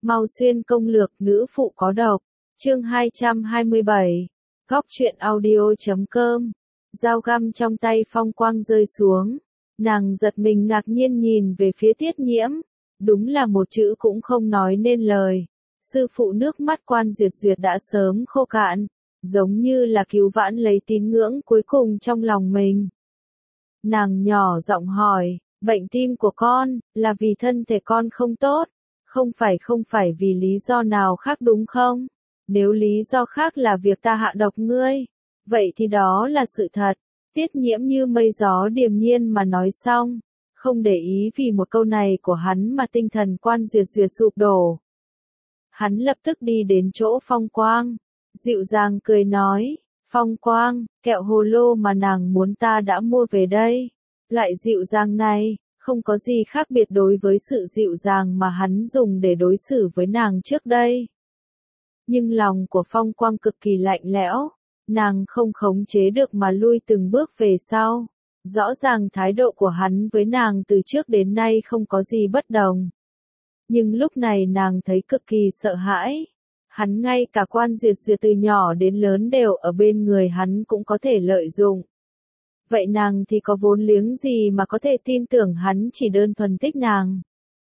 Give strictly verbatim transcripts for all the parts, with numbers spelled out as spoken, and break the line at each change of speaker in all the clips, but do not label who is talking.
Mau xuyên công lược nữ phụ có độc. Chương hai trăm hai mươi bảy. Góc truyện audio chấm com. Dao găm trong tay Phong Quang rơi xuống. Nàng giật mình ngạc nhiên nhìn về phía Tiết Nhiễm. Đúng là một chữ cũng không nói nên lời. Sư phụ nước mắt Quan Duyệt Duyệt đã sớm khô cạn. Giống như là cứu vãn lấy tín ngưỡng cuối cùng trong lòng mình. Nàng nhỏ giọng hỏi, bệnh tim của con, là vì thân thể con không tốt, không phải không phải vì lý do nào khác đúng không? Nếu lý do khác là việc ta hạ độc ngươi, vậy thì đó là sự thật. Tiết Nhiễm như mây gió điềm nhiên mà nói xong, không để ý vì một câu này của hắn mà tinh thần Quan Duyệt Duyệt sụp đổ. Hắn lập tức đi đến chỗ Phong Quang, dịu dàng cười nói, Phong Quang, kẹo hồ lô mà nàng muốn ta đã mua về đây. Loại dịu dàng này, không có gì khác biệt đối với sự dịu dàng mà hắn dùng để đối xử với nàng trước đây. Nhưng lòng của Phong Quang cực kỳ lạnh lẽo, nàng không khống chế được mà lui từng bước về sau. Rõ ràng thái độ của hắn với nàng từ trước đến nay không có gì bất đồng. Nhưng lúc này nàng thấy cực kỳ sợ hãi. Hắn ngay cả Quan Duyệt Duyệt từ nhỏ đến lớn đều ở bên người hắn cũng có thể lợi dụng. Vậy nàng thì có vốn liếng gì mà có thể tin tưởng hắn chỉ đơn thuần thích nàng?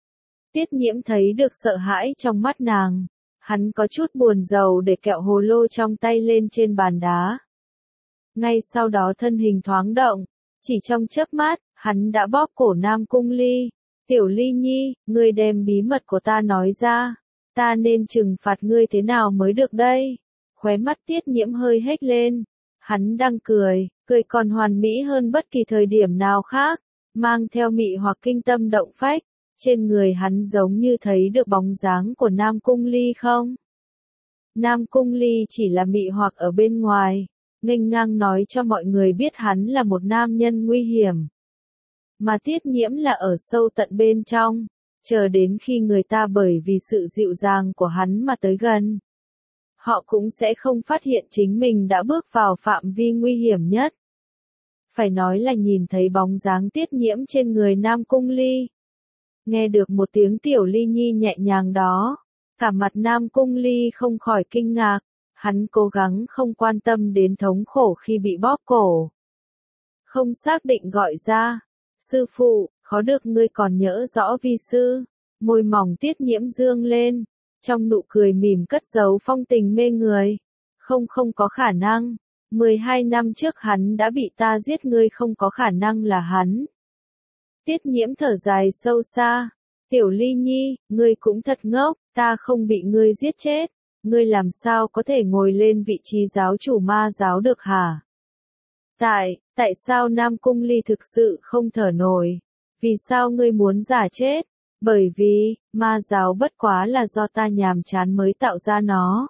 Tiết Nhiễm thấy được sợ hãi trong mắt nàng. Hắn có chút buồn rầu để kẹo hồ lô trong tay lên trên bàn đá. Ngay sau đó thân hình thoáng động, chỉ trong chớp mắt, hắn đã bóp cổ Nam Cung Ly. Tiểu Ly Nhi, ngươi đem bí mật của ta nói ra. Ta nên trừng phạt ngươi thế nào mới được đây? Khóe mắt Tiết Nhiễm hơi hếch lên. Hắn đang cười, cười còn hoàn mỹ hơn bất kỳ thời điểm nào khác, mang theo mị hoặc kinh tâm động phách. Trên người hắn giống như thấy được bóng dáng của Nam Cung Ly không? Nam Cung Ly chỉ là mị hoặc ở bên ngoài, nghênh ngang nói cho mọi người biết hắn là một nam nhân nguy hiểm. Mà Tiết Nhiễm là ở sâu tận bên trong, chờ đến khi người ta bởi vì sự dịu dàng của hắn mà tới gần. Họ cũng sẽ không phát hiện chính mình đã bước vào phạm vi nguy hiểm nhất. Phải nói là nhìn thấy bóng dáng Tiết Nhiễm trên người Nam Cung Ly. Nghe được một tiếng Tiểu Ly Nhi nhẹ nhàng đó, cả mặt Nam Cung Ly không khỏi kinh ngạc, hắn cố gắng không quan tâm đến thống khổ khi bị bóp cổ. Không xác định gọi ra, sư phụ, khó được ngươi còn nhớ rõ vi sư, môi mỏng Tiết Nhiễm dương lên, trong nụ cười mỉm cất giấu phong tình mê người. Không không có khả năng, mười hai năm trước hắn đã bị ta giết, ngươi không có khả năng là hắn. Tiết Nhiễm thở dài sâu xa, Tiểu Ly Nhi, ngươi cũng thật ngốc, ta không bị ngươi giết chết, ngươi làm sao có thể ngồi lên vị trí giáo chủ ma giáo được hả? Tại, tại sao Nam Cung Ly thực sự không thở nổi? Vì sao ngươi muốn giả chết? Bởi vì, ma giáo bất quá là do ta nhàm chán mới tạo ra nó.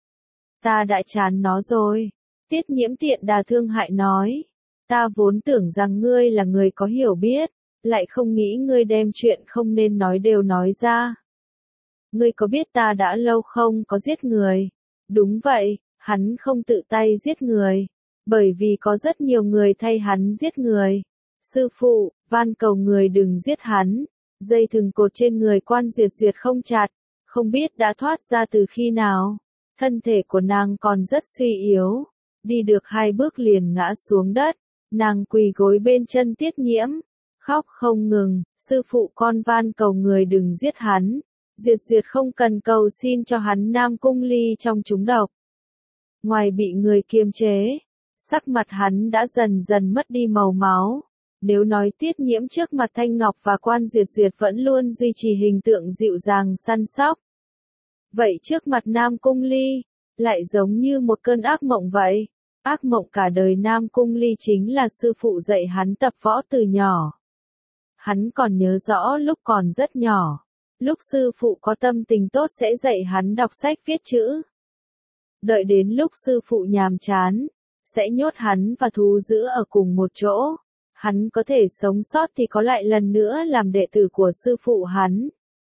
Ta đã chán nó rồi. Tiết Nhiễm tiện đà thương hại nói. Ta vốn tưởng rằng ngươi là người có hiểu biết, lại không nghĩ ngươi đem chuyện không nên nói đều nói ra. Ngươi có biết ta đã lâu không có giết người? Đúng vậy, hắn không tự tay giết người, bởi vì có rất nhiều người thay hắn giết người. Sư phụ, van cầu người đừng giết hắn. Dây thừng cột trên người Quan Duyệt Duyệt không chặt, không biết đã thoát ra từ khi nào. Thân thể của nàng còn rất suy yếu, đi được hai bước liền ngã xuống đất. Nàng quỳ gối bên chân Tiết Nhiễm, khóc không ngừng, sư phụ con van cầu người đừng giết hắn. Duyệt Duyệt không cần cầu xin cho hắn Nam Cung Ly trong trúng độc. Ngoài bị người kiềm chế, sắc mặt hắn đã dần dần mất đi màu máu. Nếu nói Tiết Nhiễm trước mặt Thanh Ngọc và Quan Duyệt Duyệt vẫn luôn duy trì hình tượng dịu dàng săn sóc, vậy trước mặt Nam Cung Ly, lại giống như một cơn ác mộng vậy. Ác mộng cả đời Nam Cung Ly chính là sư phụ dạy hắn tập võ từ nhỏ. Hắn còn nhớ rõ lúc còn rất nhỏ, lúc sư phụ có tâm tình tốt sẽ dạy hắn đọc sách viết chữ. Đợi đến lúc sư phụ nhàm chán, sẽ nhốt hắn và thú dữ ở cùng một chỗ. Hắn có thể sống sót thì có lại lần nữa làm đệ tử của sư phụ hắn.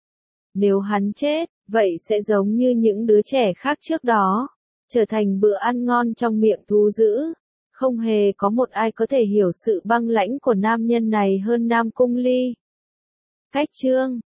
Nếu hắn chết, vậy sẽ giống như những đứa trẻ khác trước đó, trở thành bữa ăn ngon trong miệng thú dữ. Không hề có một ai có thể hiểu sự băng lãnh của nam nhân này hơn Nam Cung Ly. Cách chương